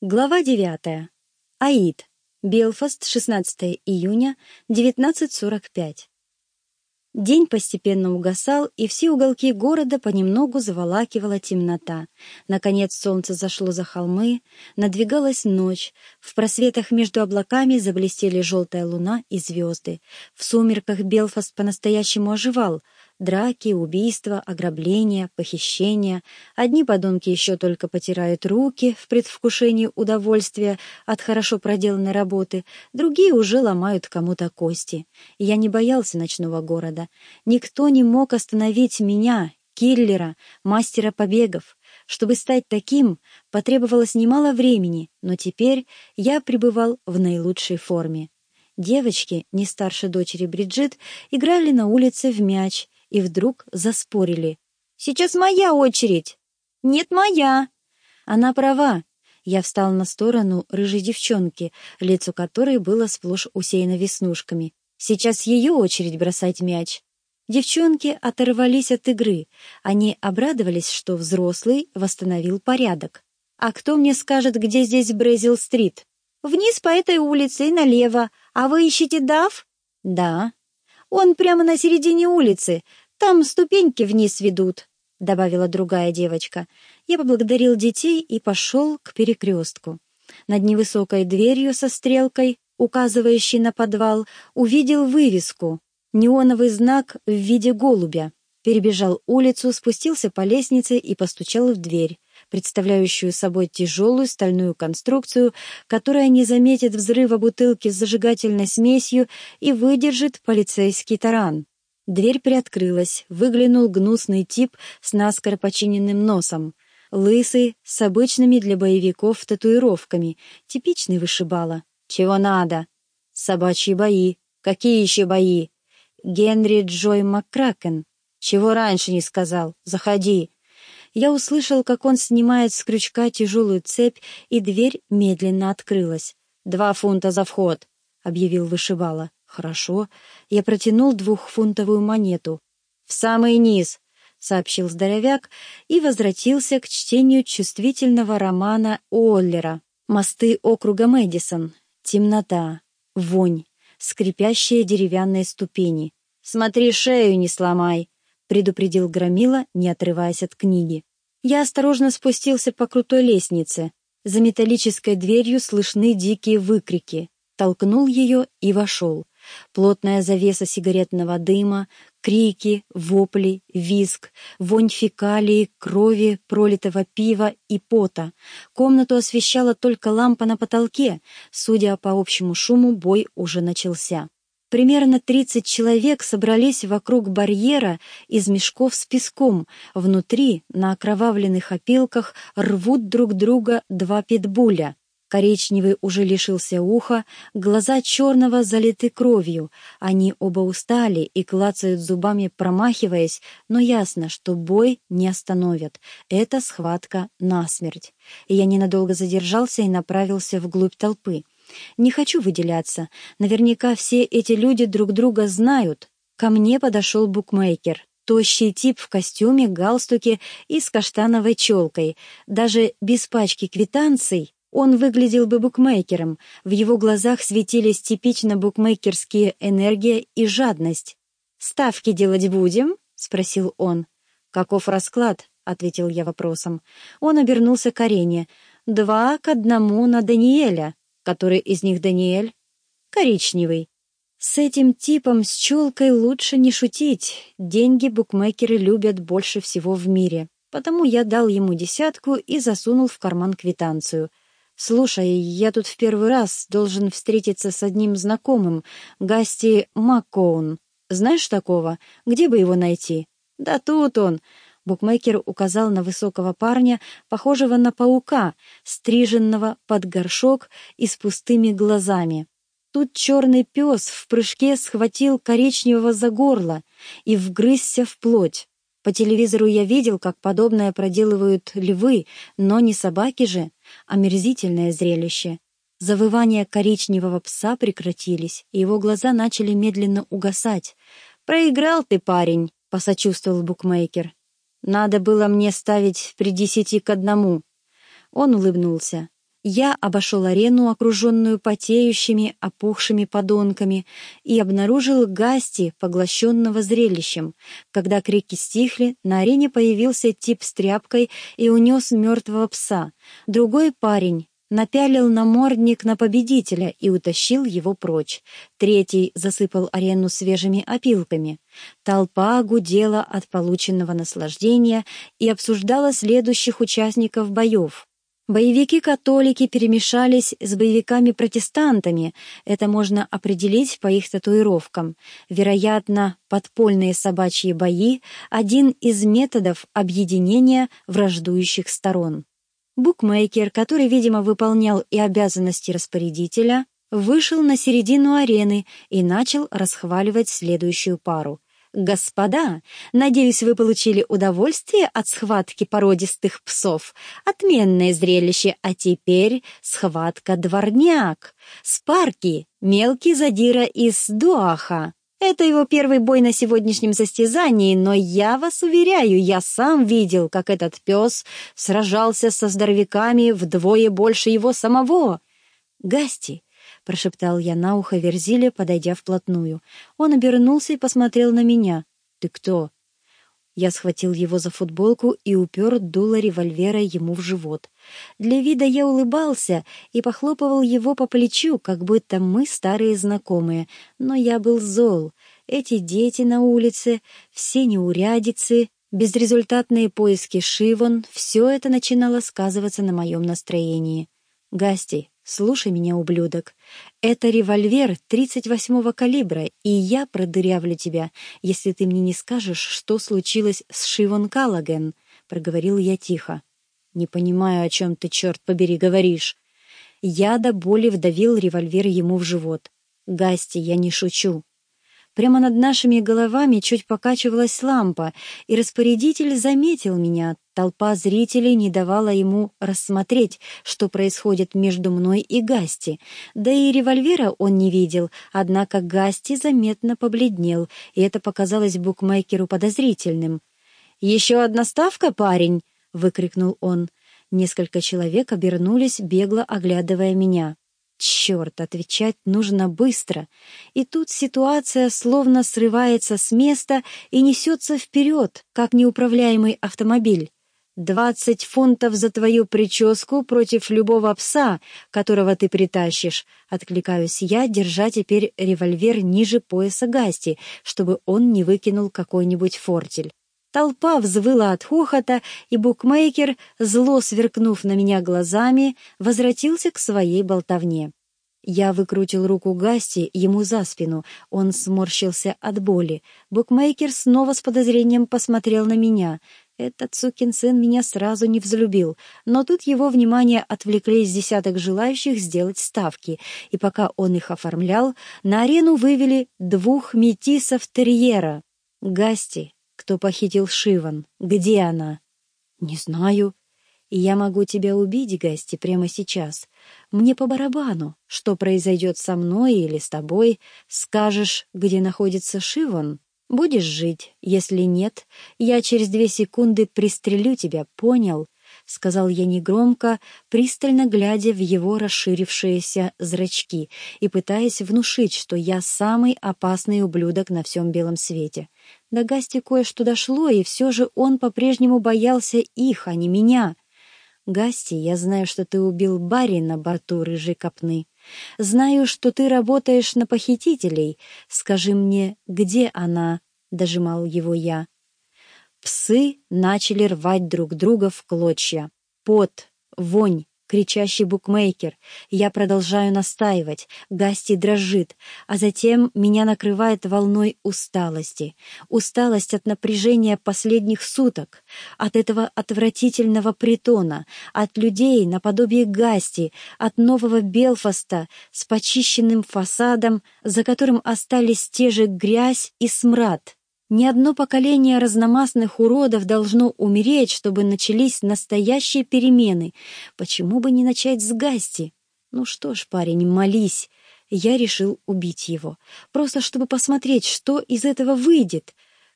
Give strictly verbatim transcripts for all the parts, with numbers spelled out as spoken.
Глава девятая. Аид. Белфаст, шестнадцатое июня, девятнадцать сорок пять. День постепенно угасал, и все уголки города понемногу заволакивала темнота. Наконец солнце зашло за холмы, надвигалась ночь. В просветах между облаками заблестели желтая луна и звезды. В сумерках Белфаст по-настоящему оживал. Драки, убийства, ограбления, похищения. Одни подонки еще только потирают руки в предвкушении удовольствия от хорошо проделанной работы, другие уже ломают кому-то кости. Я не боялся ночного города. Никто не мог остановить меня, киллера, мастера побегов. Чтобы стать таким, потребовалось немало времени, но теперь я пребывал в наилучшей форме. Девочки, не старше дочери Бриджит, играли на улице в мяч и вдруг заспорили. «Сейчас моя очередь!» «Нет, моя!» Она права. Я встал на сторону рыжей девчонки, лицо которой было сплошь усеяно веснушками. Сейчас ее очередь бросать мяч. Девчонки оторвались от игры. Они обрадовались, что взрослый восстановил порядок. «А кто мне скажет, где здесь Брэзил-стрит?» «Вниз по этой улице и налево. А вы ищете Дав?» «Да». «Он прямо на середине улицы. Там ступеньки вниз ведут», — добавила другая девочка. Я поблагодарил детей и пошел к перекрестку. Над невысокой дверью со стрелкой, указывающей на подвал, увидел вывеску. Неоновый знак в виде голубя. Перебежал улицу, спустился по лестнице и постучал в дверь, представляющую собой тяжелую стальную конструкцию, которая не заметит взрыва бутылки с зажигательной смесью и выдержит полицейский таран. Дверь приоткрылась, выглянул гнусный тип с наскоро починенным носом. Лысый, с обычными для боевиков татуировками, типичный вышибала. «Чего надо?» «Собачьи бои». «Какие еще бои?» «Генри Джой МакКракен». «Чего раньше не сказал? Заходи». Я услышал, как он снимает с крючка тяжелую цепь, и дверь медленно открылась. «Два фунта за вход», — объявил вышибала. «Хорошо». Я протянул двухфунтовую монету. «В самый низ», — сообщил здоровяк и возвратился к чтению чувствительного романа Уоллера. Мосты округа Мэдисон. Темнота. Вонь. Скрипящие деревянные ступени. «Смотри, шею не сломай», — предупредил громила, не отрываясь от книги. Я осторожно спустился по крутой лестнице. За металлической дверью слышны дикие выкрики. Толкнул ее и вошел. Плотная завеса сигаретного дыма, крики, вопли, визг, вонь фекалий, крови, пролитого пива и пота. Комнату освещала только лампа на потолке. Судя по общему шуму, бой уже начался. Примерно тридцать человек собрались вокруг барьера из мешков с песком. Внутри, на окровавленных опилках, рвут друг друга два питбуля. Коричневый уже лишился уха, глаза черного залиты кровью. Они оба устали и клацают зубами, промахиваясь, но ясно, что бой не остановят. Это схватка насмерть. Я ненадолго задержался и направился вглубь толпы. Не хочу выделяться. Наверняка все эти люди друг друга знают. Ко мне подошел букмекер. Тощий тип в костюме, галстуке и с каштановой челкой. Даже без пачки квитанций он выглядел бы букмекером. В его глазах светились типично букмекерские энергия и жадность. «Ставки делать будем?» — спросил он. «Каков расклад?» — ответил я вопросом. Он обернулся к арене. «Два к одному на Даниэля». «Который из них Даниэль?» «Коричневый». С этим типом с челкой лучше не шутить. Деньги букмекеры любят больше всего в мире. Потому я дал ему десятку и засунул в карман квитанцию. «Слушай, я тут в первый раз должен встретиться с одним знакомым, Гасти Маккоун. Знаешь такого? Где бы его найти?» «Да тут он». Букмекер указал на высокого парня, похожего на паука, стриженного под горшок и с пустыми глазами. Тут черный пес в прыжке схватил коричневого за горло и вгрызся в плоть. По телевизору я видел, как подобное проделывают львы, но не собаки же. Омерзительное зрелище. Завывания коричневого пса прекратились, и его глаза начали медленно угасать. «Проиграл ты, парень», — посочувствовал букмекер. «Надо было мне ставить при десяти к одному». Он улыбнулся. Я обошел арену, окруженную потеющими, опухшими подонками, и обнаружил Гасти, поглощенного зрелищем. Когда крики стихли, на арене появился тип с тряпкой и унес мертвого пса. Другой парень напялил намордник на победителя и утащил его прочь. Третий засыпал арену свежими опилками. Толпа гудела от полученного наслаждения и обсуждала следующих участников боев. Боевики-католики перемешались с боевиками-протестантами, это можно определить по их татуировкам. Вероятно, подпольные собачьи бои — один из методов объединения враждующих сторон. Букмекер, который, видимо, выполнял и обязанности распорядителя, вышел на середину арены и начал расхваливать следующую пару. «Господа, надеюсь, вы получили удовольствие от схватки породистых псов. Отменное зрелище, а теперь схватка дворняк. Спарки, мелкий задира из Дуаха. Это его первый бой на сегодняшнем состязании, но я вас уверяю, я сам видел, как этот пес сражался со здоровяками вдвое больше его самого. Гасти!» — прошептал я на ухо Верзиле, подойдя вплотную. Он обернулся и посмотрел на меня. «Ты кто?» Я схватил его за футболку и упер дуло револьвера ему в живот. Для вида я улыбался и похлопывал его по плечу, как будто мы старые знакомые. Но я был зол. Эти дети на улице, все неурядицы, безрезультатные поиски Шивон — все это начинало сказываться на моем настроении. «Гасти, слушай меня, ублюдок. Это револьвер тридцать восьмого калибра, и я продырявлю тебя, если ты мне не скажешь, что случилось с Шивон Каллаген», — проговорил я тихо. «Не понимаю, о чем ты, черт побери, говоришь». Я до боли вдавил револьвер ему в живот. «Гасти, я не шучу». Прямо над нашими головами чуть покачивалась лампа, и распорядитель заметил меня. Толпа зрителей не давала ему рассмотреть, что происходит между мной и Гасти. Да и револьвера он не видел, однако Гасти заметно побледнел, и это показалось букмекеру подозрительным. «Еще одна ставка, парень!» — выкрикнул он. Несколько человек обернулись, бегло оглядывая меня. Черт, отвечать нужно быстро. И тут ситуация словно срывается с места и несется вперед, как неуправляемый автомобиль. «Двадцать фунтов за твою прическу против любого пса, которого ты притащишь», — откликаюсь я, держа теперь револьвер ниже пояса Гасти, чтобы он не выкинул какой-нибудь фортель. Толпа взвыла от хохота, и букмекер, зло сверкнув на меня глазами, возвратился к своей болтовне. Я выкрутил руку Гасти ему за спину, он сморщился от боли. Букмекер снова с подозрением посмотрел на меня. Этот сукин сын меня сразу не взлюбил, но тут его внимание отвлекли с десяток желающих сделать ставки, и пока он их оформлял, на арену вывели двух метисов-терьера. «Гасти, кто похитил Шивон? Где она?» «Не знаю. И я могу тебя убить, Гасти, прямо сейчас. Мне по барабану, что произойдет со мной или с тобой. Скажешь, где находится Шивон? Будешь жить. Если нет, я через две секунды пристрелю тебя, понял?» — сказал я негромко, пристально глядя в его расширившиеся зрачки и пытаясь внушить, что я самый опасный ублюдок на всем белом свете. До Гасти кое-что дошло, и все же он по-прежнему боялся их, а не меня. «Гасти, я знаю, что ты убил Барри на борту рыжей копны. Знаю, что ты работаешь на похитителей. Скажи мне, где она?» — дожимал его я. Псы начали рвать друг друга в клочья. Пот, вонь, кричащий букмекер. Я продолжаю настаивать. Гасти дрожит, а затем меня накрывает волной усталости. Усталость от напряжения последних суток, от этого отвратительного притона, от людей наподобие Гасти, от нового Белфаста с почищенным фасадом, за которым остались те же грязь и смрад. Ни одно поколение разномастных уродов должно умереть, чтобы начались настоящие перемены. Почему бы не начать с Гасти? Ну что ж, парень, молись. Я решил убить его. Просто чтобы посмотреть, что из этого выйдет.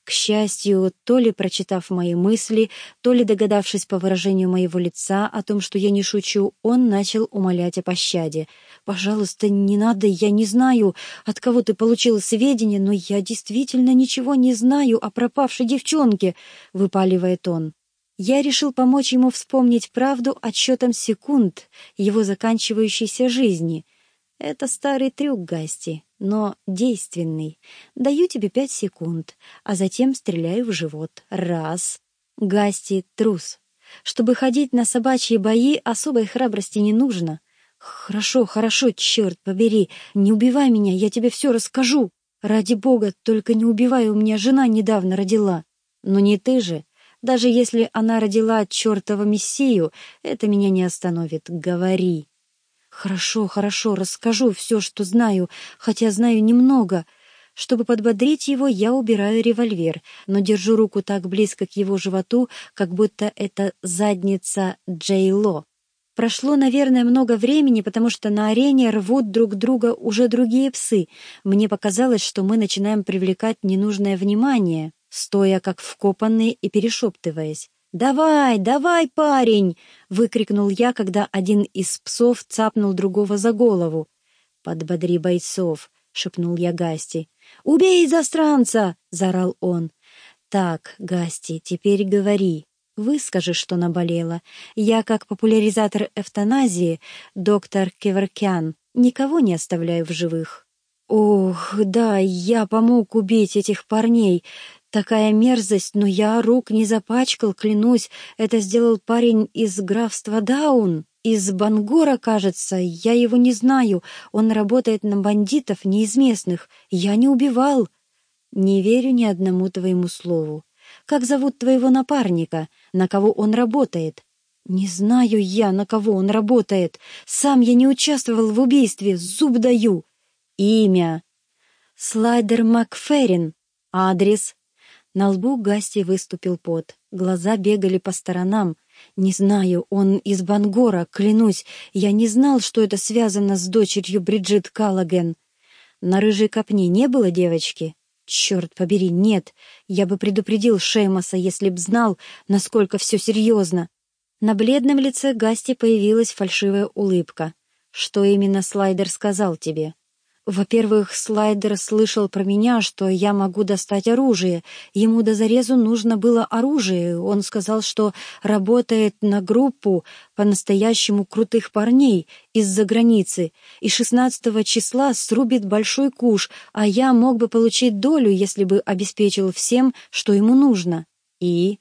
К счастью, то ли прочитав мои мысли, то ли догадавшись по выражению моего лица о том, что я не шучу, он начал умолять о пощаде. «Пожалуйста, не надо, я не знаю, от кого ты получил сведения, но я действительно ничего не знаю о пропавшей девчонке», — выпаливает он. Я решил помочь ему вспомнить правду отсчетом секунд его заканчивающейся жизни. Это старый трюк, Гасти, но действенный. Даю тебе пять секунд, а затем стреляю в живот. Раз. Гасти — трус. Чтобы ходить на собачьи бои, особой храбрости не нужно. Хорошо, хорошо, черт побери, не убивай меня, я тебе все расскажу. Ради бога, только не убивай, у меня жена недавно родила. Но не ты же. Даже если она родила чертова мессию, это меня не остановит. Говори. «Хорошо, хорошо, расскажу все, что знаю, хотя знаю немного». Чтобы подбодрить его, я убираю револьвер, но держу руку так близко к его животу, как будто это задница Джей Ло. Прошло, наверное, много времени, потому что на арене рвут друг друга уже другие псы. Мне показалось, что мы начинаем привлекать ненужное внимание, стоя как вкопанные и перешептываясь. «Давай, давай, парень!» — выкрикнул я, когда один из псов цапнул другого за голову. «Подбодри бойцов!» — шепнул я Гасти. «Убей застранца!» — заорал он. «Так, Гасти, теперь говори. Выскажи, что наболело. Я, как популяризатор эвтаназии, доктор Кеверкян, никого не оставляю в живых». «Ох, да, я помог убить этих парней. Такая мерзость, но я рук не запачкал, клянусь. Это сделал парень из графства Даун, из Бангора, кажется. Я его не знаю. Он работает на бандитов, не из местных. Я не убивал». «Не верю ни одному твоему слову. Как зовут твоего напарника? На кого он работает?» «Не знаю я, на кого он работает. Сам я не участвовал в убийстве, зуб даю». «Имя?» «Слайдер Макферрин. Адрес?» На лбу Гасти выступил пот. Глаза бегали по сторонам. «Не знаю, он из Бангора, клянусь. Я не знал, что это связано с дочерью Бриджит Каллаген». «На рыжей копне не было девочки?» «Черт побери, нет. Я бы предупредил Шеймоса, если б знал, насколько все серьезно». На бледном лице Гасти появилась фальшивая улыбка. «Что именно Слайдер сказал тебе?» «Во-первых, Слайдер слышал про меня, что я могу достать оружие. Ему до зарезу нужно было оружие. Он сказал, что работает на группу по-настоящему крутых парней из-за границы, и шестнадцатого числа срубит большой куш, а я мог бы получить долю, если бы обеспечил всем, что ему нужно». «И?»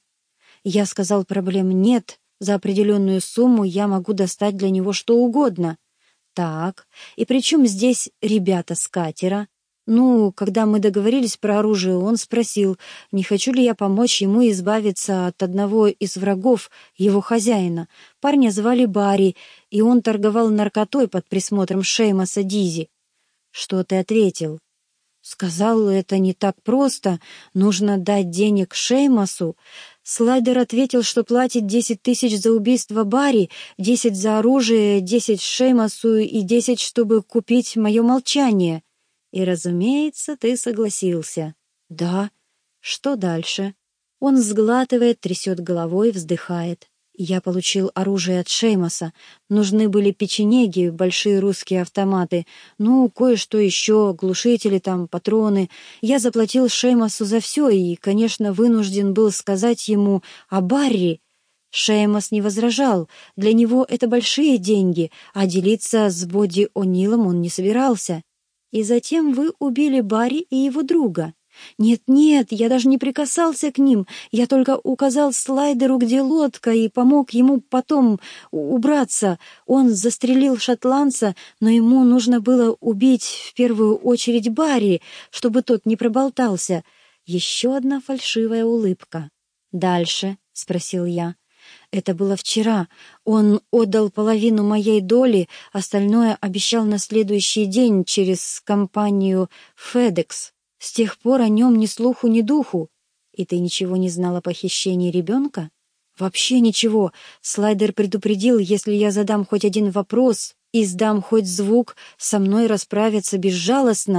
Я сказал, проблем нет. За определенную сумму я могу достать для него что угодно. «Так, и при чем здесь ребята с катера?» «Ну, когда мы договорились про оружие, он спросил, не хочу ли я помочь ему избавиться от одного из врагов его хозяина. Парня звали Барри, и он торговал наркотой под присмотром Шеймоса Дизи». «Что ты ответил?» «Сказал, это не так просто, нужно дать денег Шеймосу». Слайдер ответил, что платит десять тысяч за убийство Барри, десять за оружие, десять Шеймосу и десять, чтобы купить мое молчание. И, разумеется, ты согласился. Да. Что дальше? Он сглатывает, трясет головой, вздыхает. Я получил оружие от Шеймоса. Нужны были печенеги, большие русские автоматы. Ну, кое-что еще, глушители там, патроны. Я заплатил Шеймосу за все и, конечно, вынужден был сказать ему о Барри. Шеймос не возражал. Для него это большие деньги, а делиться с Бодди О'Нилом он не собирался. И затем вы убили Барри и его друга. «Нет-нет, я даже не прикасался к ним. Я только указал Слайдеру, где лодка, и помог ему потом убраться. Он застрелил шотландца, но ему нужно было убить в первую очередь Барри, чтобы тот не проболтался». Еще одна фальшивая улыбка. «Дальше?» — спросил я. «Это было вчера. Он отдал половину моей доли, остальное обещал на следующий день через компанию FedEx. С тех пор о нем ни слуху, ни духу. И ты ничего не знал о похищении ребенка?» «Вообще ничего. Слайдер предупредил, если я задам хоть один вопрос и сдам хоть звук, со мной расправятся безжалостно».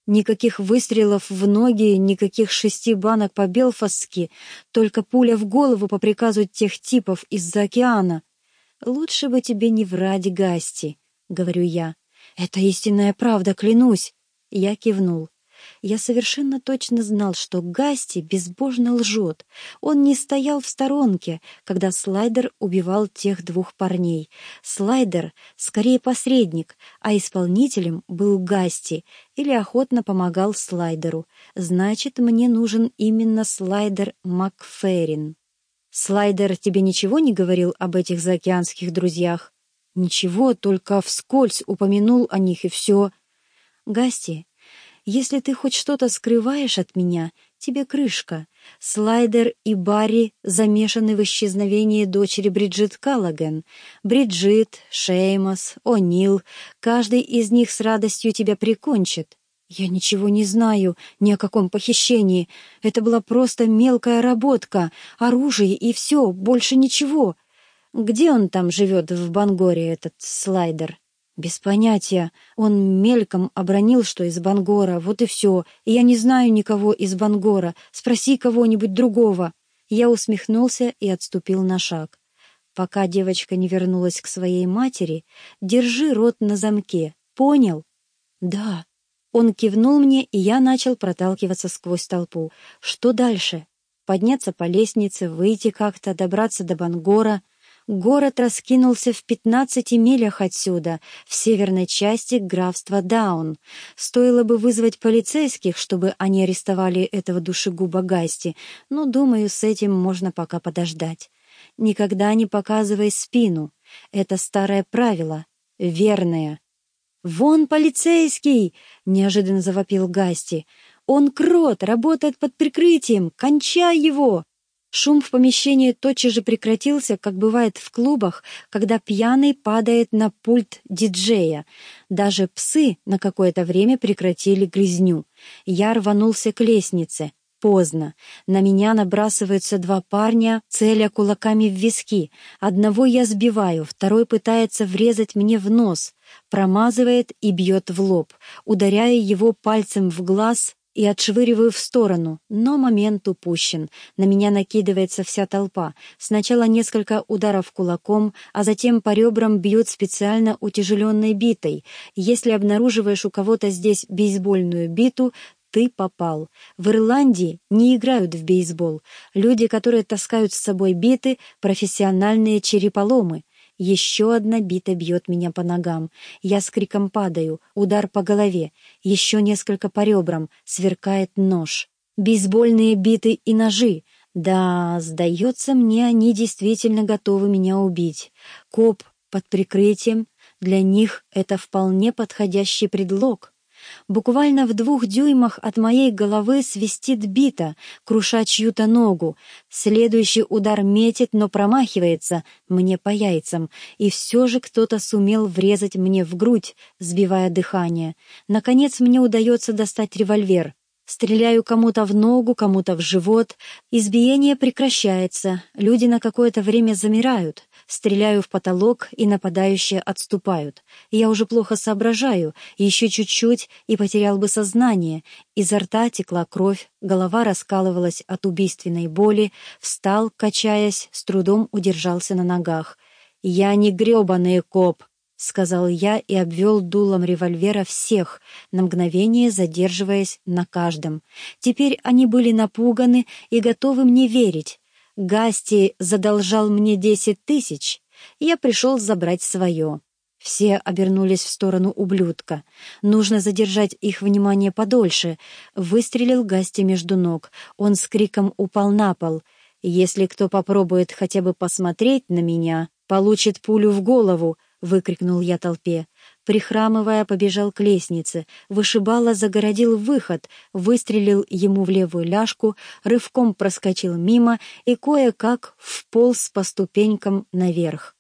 Никаких выстрелов в ноги, никаких шести банок по-белфастски, только пуля в голову по приказу тех типов из-за океана. «Лучше бы тебе не врать, Гасти», — говорю я. «Это истинная правда, клянусь». Я кивнул. Я совершенно точно знал, что Гасти безбожно лжет. Он не стоял в сторонке, когда Слайдер убивал тех двух парней. Слайдер скорее посредник, а исполнителем был Гасти или охотно помогал Слайдеру. Значит, мне нужен именно Слайдер Макферрин. «Слайдер тебе ничего не говорил об этих заокеанских друзьях?» «Ничего, только вскользь упомянул о них, и все». «Гасти, если ты хоть что-то скрываешь от меня, тебе крышка. Слайдер и Барри замешаны в исчезновении дочери Бриджит Каллаген. Бриджит, Шеймос, О'Нил, каждый из них с радостью тебя прикончит. Я ничего не знаю ни о каком похищении. Это была просто мелкая работка, оружие и все, больше ничего. Где он там живет в Бангоре, этот Слайдер?» «Без понятия. Он мельком обронил, что из Бангора, вот и все. И я не знаю никого из Бангора. Спроси кого-нибудь другого». Я усмехнулся и отступил на шаг. «Пока девочка не вернулась к своей матери, держи рот на замке. Понял?» «Да». Он кивнул мне, и я начал проталкиваться сквозь толпу. Что дальше? Подняться по лестнице, выйти как-то, добраться до Бангора. Город раскинулся в пятнадцати милях отсюда, в северной части графства Даун. Стоило бы вызвать полицейских, чтобы они арестовали этого душегуба Гасти, но, думаю, с этим можно пока подождать. Никогда не показывай спину. Это старое правило, верное. «Вон полицейский!» — неожиданно завопил Гасти. «Он крот, работает под прикрытием! Кончай его!» Шум в помещении тотчас же прекратился, как бывает в клубах, когда пьяный падает на пульт диджея. Даже псы на какое-то время прекратили грызню. Я рванулся к лестнице. Поздно. На меня набрасываются два парня, целя кулаками в виски. Одного я сбиваю, второй пытается врезать мне в нос. Промазывает и бьет в лоб. Ударяя его пальцем в глаз и отшвыриваю в сторону, но момент упущен. На меня накидывается вся толпа. Сначала несколько ударов кулаком, а затем по ребрам бьют специально утяжеленной битой. Если обнаруживаешь у кого-то здесь бейсбольную биту, ты попал. В Ирландии не играют в бейсбол. Люди, которые таскают с собой биты, профессиональные череполомы. Еще одна бита бьет меня по ногам. Я с криком падаю, удар по голове, еще несколько по ребрам, сверкает нож. Бейсбольные биты и ножи. Да, сдается мне, они действительно готовы меня убить. Коп под прикрытием, для них это вполне подходящий предлог. Буквально в двух дюймах от моей головы свистит бита, круша чью-то ногу. Следующий удар метит, но промахивается мне по яйцам, и все же кто-то сумел врезать мне в грудь, сбивая дыхание. Наконец мне удается достать револьвер. Стреляю кому-то в ногу, кому-то в живот. Избиение прекращается, люди на какое-то время замирают. Стреляю в потолок, и нападающие отступают. Я уже плохо соображаю, еще чуть-чуть, и потерял бы сознание. Изо рта текла кровь, голова раскалывалась от убийственной боли, встал, качаясь, с трудом удержался на ногах. «Я не гребаный коп», — сказал я и обвел дулом револьвера всех, на мгновение задерживаясь на каждом. Теперь они были напуганы и готовы мне верить. Гасти задолжал мне десять тысяч, я пришел забрать свое. Все обернулись в сторону ублюдка. Нужно задержать их внимание подольше. Выстрелил Гасти между ног. Он с криком упал на пол. «Если кто попробует хотя бы посмотреть на меня, получит пулю в голову», — выкрикнул я толпе. Прихрамывая, побежал к лестнице. Вышибала загородил выход, выстрелил ему в левую ляжку, рывком проскочил мимо и кое-как вполз по ступенькам наверх.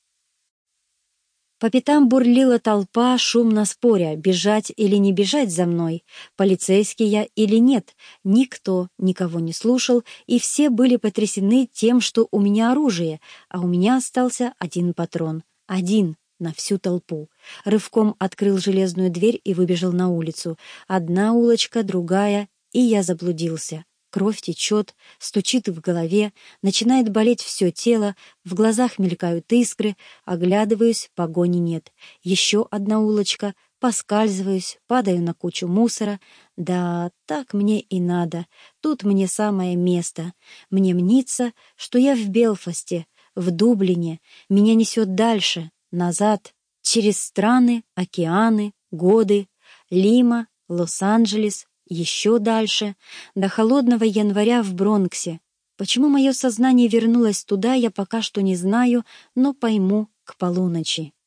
По пятам бурлила толпа, шумно споря, бежать или не бежать за мной, полицейский я или нет. Никто никого не слушал, и все были потрясены тем, что у меня оружие, а у меня остался один патрон. Один. на всю толпу. Рывком открыл железную дверь и выбежал на улицу. Одна улочка, другая, и я заблудился. Кровь течет, стучит в голове, начинает болеть все тело, в глазах мелькают искры, оглядываюсь, погони нет. Еще одна улочка, поскальзываюсь, падаю на кучу мусора. Да, так мне и надо, тут мне самое место. Мне мнится, что я в Белфасте, в Дублине, меня несет дальше, назад, через страны, океаны, годы, Лима, Лос-Анджелес, еще дальше, до холодного января в Бронксе. Почему мое сознание вернулось туда, я пока что не знаю, но пойму к полуночи.